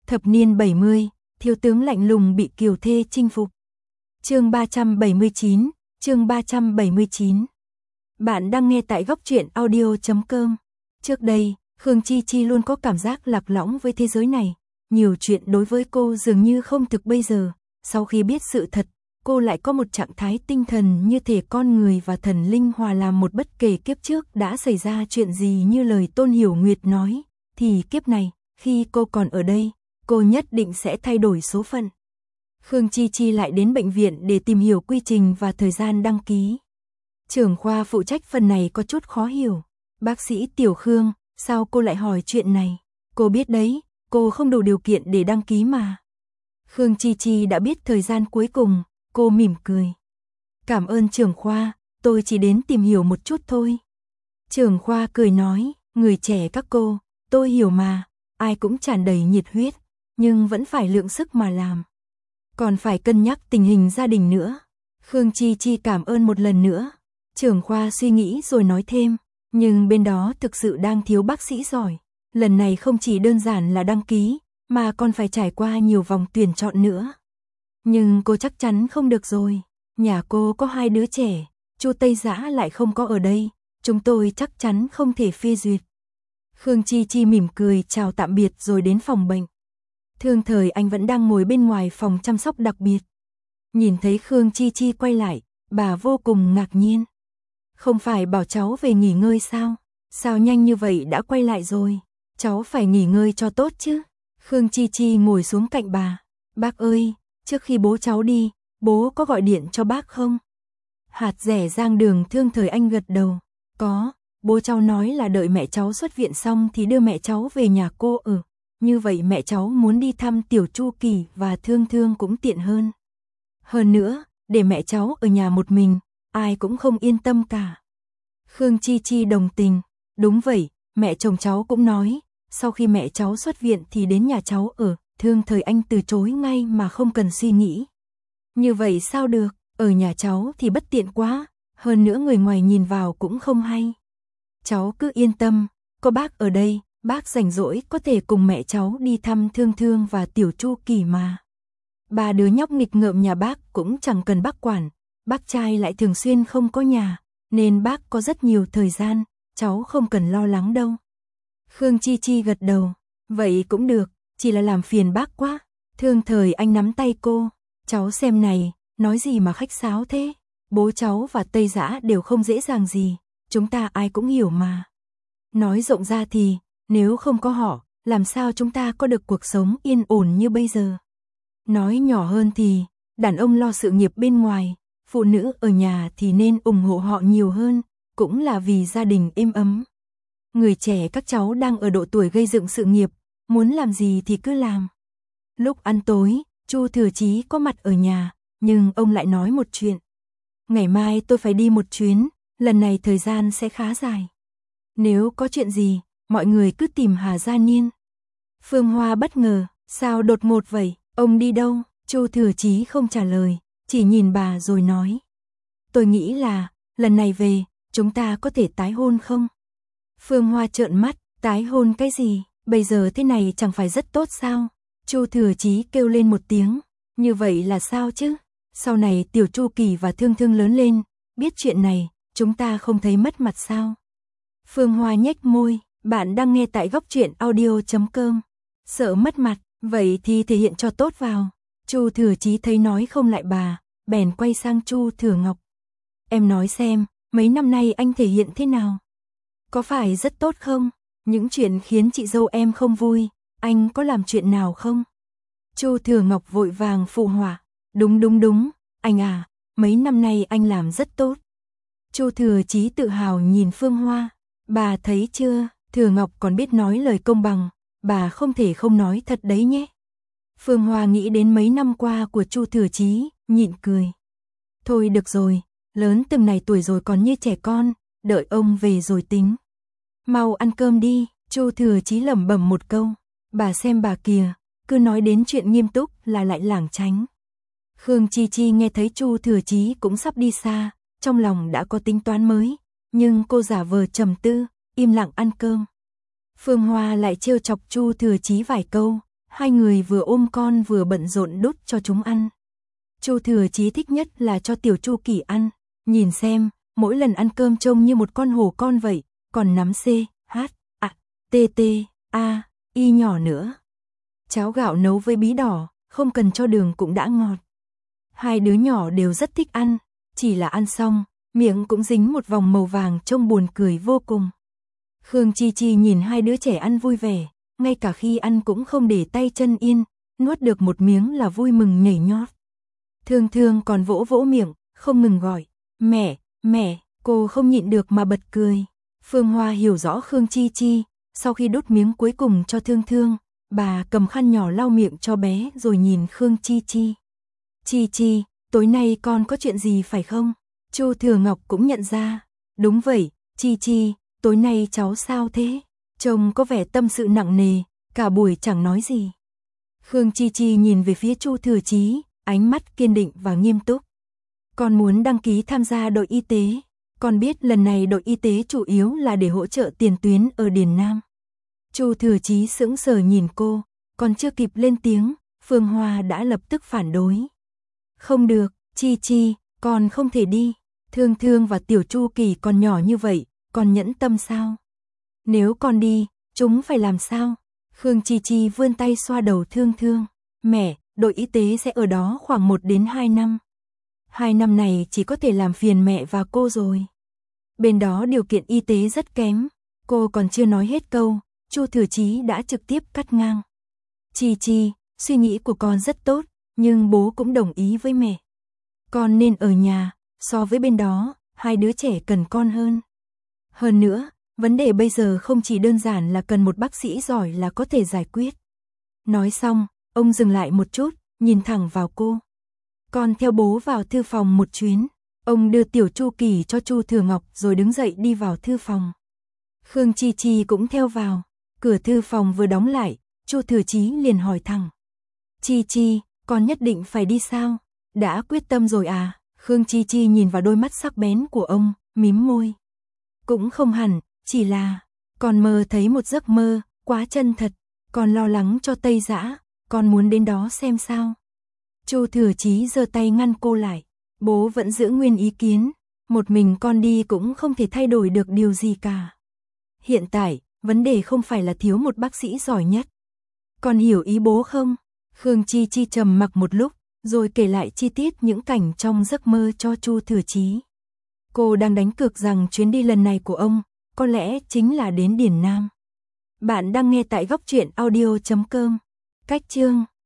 Thập niên 70, thiếu tướng lạnh lùng bị kiều thê chinh phục. Chương 379, chương 379. Bạn đang nghe tại góc truyện audio.com. Trước đây, Khương Chi Chi luôn có cảm giác lạc lõng với thế giới này. Nhiều chuyện đối với cô dường như không thực bây giờ. Sau khi biết sự thật, cô lại có một trạng thái tinh thần như thể con người và thần linh hòa làm một, bất kể kiếp trước đã xảy ra chuyện gì như lời Tôn Hiểu Nguyệt nói, thì kiếp này, khi cô còn ở đây, cô nhất định sẽ thay đổi số phận. Khương Chi Chi lại đến bệnh viện để tìm hiểu quy trình và thời gian đăng ký. Trưởng khoa phụ trách phần này có chút khó hiểu. Bác sĩ Tiểu Khương, sao cô lại hỏi chuyện này? Cô biết đấy, cô không đủ điều kiện để đăng ký mà. Khương Chi Chi đã biết thời gian cuối cùng, cô mỉm cười. Cảm ơn trưởng khoa, tôi chỉ đến tìm hiểu một chút thôi. Trưởng khoa cười nói, người trẻ các cô, tôi hiểu mà, ai cũng tràn đầy nhiệt huyết, nhưng vẫn phải lượng sức mà làm. Còn phải cân nhắc tình hình gia đình nữa. Khương Chi Chi cảm ơn một lần nữa. Trưởng khoa suy nghĩ rồi nói thêm, nhưng bên đó thực sự đang thiếu bác sĩ giỏi. Lần này không chỉ đơn giản là đăng ký, mà còn phải trải qua nhiều vòng tuyển chọn nữa. Nhưng cô chắc chắn không được rồi. Nhà cô có 2 đứa trẻ, Chu Tây Dã lại không có ở đây, chúng tôi chắc chắn không thể phê duyệt. Khương Chi Chi mỉm cười chào tạm biệt rồi đến phòng bệnh. Thương Thời Anh vẫn đang ngồi bên ngoài phòng chăm sóc đặc biệt. Nhìn thấy Khương Chi Chi quay lại, bà vô cùng ngạc nhiên. Không phải bảo cháu về nghỉ ngơi sao? Sao nhanh như vậy đã quay lại rồi? Cháu phải nghỉ ngơi cho tốt chứ. Khương Chi Chi ngồi xuống cạnh bà. Bác ơi, trước khi bố cháu đi, bố có gọi điện cho bác không? Hạt rẻ Giang Đường Thương Thời Anh gật đầu. Có, bố cháu nói là đợi mẹ cháu xuất viện xong thì đưa mẹ cháu về nhà cô ở. Như vậy mẹ cháu muốn đi thăm Tiểu Chu Kỳ và Thương Thương cũng tiện hơn. Hơn nữa, để mẹ cháu ở nhà một mình, ai cũng không yên tâm cả. Khương Chi Chi đồng tình. Đúng vậy, mẹ chồng cháu cũng nói, sau khi mẹ cháu xuất viện thì đến nhà cháu ở. Thương Thời Anh từ chối ngay mà không cần suy nghĩ. Như vậy sao được, ở nhà cháu thì bất tiện quá, hơn nữa người ngoài nhìn vào cũng không hay. Cháu cứ yên tâm, có bác ở đây, bác rảnh rỗi có thể cùng mẹ cháu đi thăm Thương Thương và Tiểu Chu Kỳ mà. 3 đứa nhóc nghịch ngợm nhà bác cũng chẳng cần bác quản, bác trai lại thường xuyên không có nhà, nên bác có rất nhiều thời gian, cháu không cần lo lắng đâu. Khương Chi Chi gật đầu, vậy cũng được, chỉ là làm phiền bác quá. Thương Thời Anh nắm tay cô, cháu xem này, nói gì mà khách sáo thế, bố cháu và Tây Dã đều không dễ dàng gì, chúng ta ai cũng hiểu mà. Nói rộng ra thì, nếu không có họ, làm sao chúng ta có được cuộc sống yên ổn như bây giờ. Nói nhỏ hơn thì, đàn ông lo sự nghiệp bên ngoài, phụ nữ ở nhà thì nên ủng hộ họ nhiều hơn, cũng là vì gia đình êm ấm. Người trẻ các cháu đang ở độ tuổi gây dựng sự nghiệp, muốn làm gì thì cứ làm. Lúc ăn tối, Chu Thừa Chí có mặt ở nhà, nhưng ông lại nói một chuyện. Ngày mai tôi phải đi một chuyến, lần này thời gian sẽ khá dài. Nếu có chuyện gì, mọi người cứ tìm Hà Gia Niên. Phương Hoa bất ngờ, sao đột ngột vậy, ông đi đâu? Chu Thừa Chí không trả lời, chỉ nhìn bà rồi nói. Tôi nghĩ là, lần này về, chúng ta có thể tái hôn không? Phương Hoa trợn mắt, tái hôn cái gì, bây giờ thế này chẳng phải rất tốt sao? Chu Thừa Chí kêu lên một tiếng, như vậy là sao chứ? Sau này Tiểu Chu Kỳ và Thương Thương lớn lên, biết chuyện này, chúng ta không thấy mất mặt sao? Phương Hoa nhếch môi, bạn đang nghe tại góc truyện audio.com. Sợ mất mặt, vậy thì thể hiện cho tốt vào. Chu Thừa Chí thấy nói không lại bà, bèn quay sang Chu Thừa Ngọc. Em nói xem, mấy năm nay anh thể hiện thế nào? Có phải rất tốt không? Những chuyện khiến chị dâu em không vui, anh có làm chuyện nào không? Chu Thừa Ngọc vội vàng phụ họa. Đúng, anh à, mấy năm nay anh làm rất tốt. Chu Thừa Chí tự hào nhìn Phương Hoa. Bà thấy chưa, Thừa Ngọc còn biết nói lời công bằng, bà không thể không nói thật đấy nhé. Phương Hoa nghĩ đến mấy năm qua của Chu Thừa Chí, nhịn cười. Thôi được rồi, lớn từng này tuổi rồi còn như trẻ con, đợi ông về rồi tính. Mau ăn cơm đi, Chu Thừa Chí lẩm bẩm một câu. Bà xem bà kìa, cứ nói đến chuyện nghiêm túc là lại lảng tránh. Khương Chi Chi nghe thấy Chu Thừa Chí cũng sắp đi xa, trong lòng đã có tính toán mới, nhưng cô giả vờ trầm tư, im lặng ăn cơm. Phương Hoa lại trêu chọc Chu Thừa Chí vài câu, Hai người vừa ôm con vừa bận rộn đút cho chúng ăn. Chu Thừa Chí thích nhất là cho tiểu Chu Kỳ ăn, nhìn xem, mỗi lần ăn cơm trông như một con hổ con vậy, còn nắm C, H, A, T, T, A, Y nhỏ nữa. Cháo gạo nấu với bí đỏ, không cần cho đường cũng đã ngọt. Hai đứa nhỏ đều rất thích ăn, chỉ là ăn xong, miệng cũng dính một vòng màu vàng trông buồn cười vô cùng. Khương Chi Chi nhìn hai đứa trẻ ăn vui vẻ, ngay cả khi ăn cũng không để tay chân yên, nuốt được một miếng là vui mừng nhảy nhót. Thương Thương còn vỗ vỗ miệng, không ngừng gọi, mẹ, mẹ, cô không nhịn được mà bật cười. Phương Hoa hiểu rõ Khương Chi Chi, sau khi đút miếng cuối cùng cho Thương Thương, bà cầm khăn nhỏ lau miệng cho bé rồi nhìn Khương Chi Chi. Chi Chi, tối nay con có chuyện gì phải không? Chu Thừa Ngọc cũng nhận ra, đúng vậy, Chi Chi, tối nay cháu sao thế? Trông có vẻ tâm sự nặng nề, cả buổi chẳng nói gì. Khương Chi Chi nhìn về phía Chu Thừa Chí, ánh mắt kiên định và nghiêm túc. Con muốn đăng ký tham gia đội y tế. Con biết lần này đội y tế chủ yếu là để hỗ trợ tiền tuyến ở Điền Nam. Chu Thừa Chí sững sờ nhìn cô, còn chưa kịp lên tiếng, Phương Hoa đã lập tức phản đối. Không được, Chi Chi, con không thể đi. Thương Thương và tiểu Chu Kỳ còn nhỏ như vậy, con nhẫn tâm sao? Nếu con đi, chúng phải làm sao? Khương Chi Chi vươn tay xoa đầu Thương Thương. Mẹ, đội y tế sẽ ở đó khoảng 1 đến 2 năm. 2 năm này chỉ có thể làm phiền mẹ và cô rồi. Bên đó điều kiện y tế rất kém. Cô còn chưa nói hết câu, Chu Thừa Chí đã trực tiếp cắt ngang. Chi Chi, suy nghĩ của con rất tốt, nhưng bố cũng đồng ý với mẹ. Con nên ở nhà, so với bên đó, hai đứa trẻ cần con hơn. Hơn nữa, vấn đề bây giờ không chỉ đơn giản là cần một bác sĩ giỏi là có thể giải quyết. Nói xong, ông dừng lại một chút, nhìn thẳng vào cô. Con theo bố vào thư phòng một chuyến. Ông đưa tiểu Chu Kỳ cho Chu Thừa Ngọc rồi đứng dậy đi vào thư phòng. Khương Chi Chi cũng theo vào. Cửa thư phòng vừa đóng lại, Chu Thừa Chí liền hỏi thẳng. Chi Chi, con nhất định phải đi sao? Đã quyết tâm rồi à? Khương Chi Chi nhìn vào đôi mắt sắc bén của ông, mím môi. Cũng không hẳn, chỉ là con mơ thấy một giấc mơ, quá chân thật. Con lo lắng cho Tây Dã, con muốn đến đó xem sao. Chu Thừa Chí giơ tay ngăn cô lại. Bố vẫn giữ nguyên ý kiến, một mình con đi cũng không thể thay đổi được điều gì cả. Hiện tại, vấn đề không phải là thiếu một bác sĩ giỏi nhất. Con hiểu ý bố không? Khương Chi Chi trầm mặc một lúc, rồi kể lại chi tiết những cảnh trong giấc mơ cho Chu Thừa Chí. Cô đang đánh cược rằng chuyến đi lần này của ông, có lẽ chính là đến Điền Nam. Bạn đang nghe tại góc truyện audio.com. Cách chương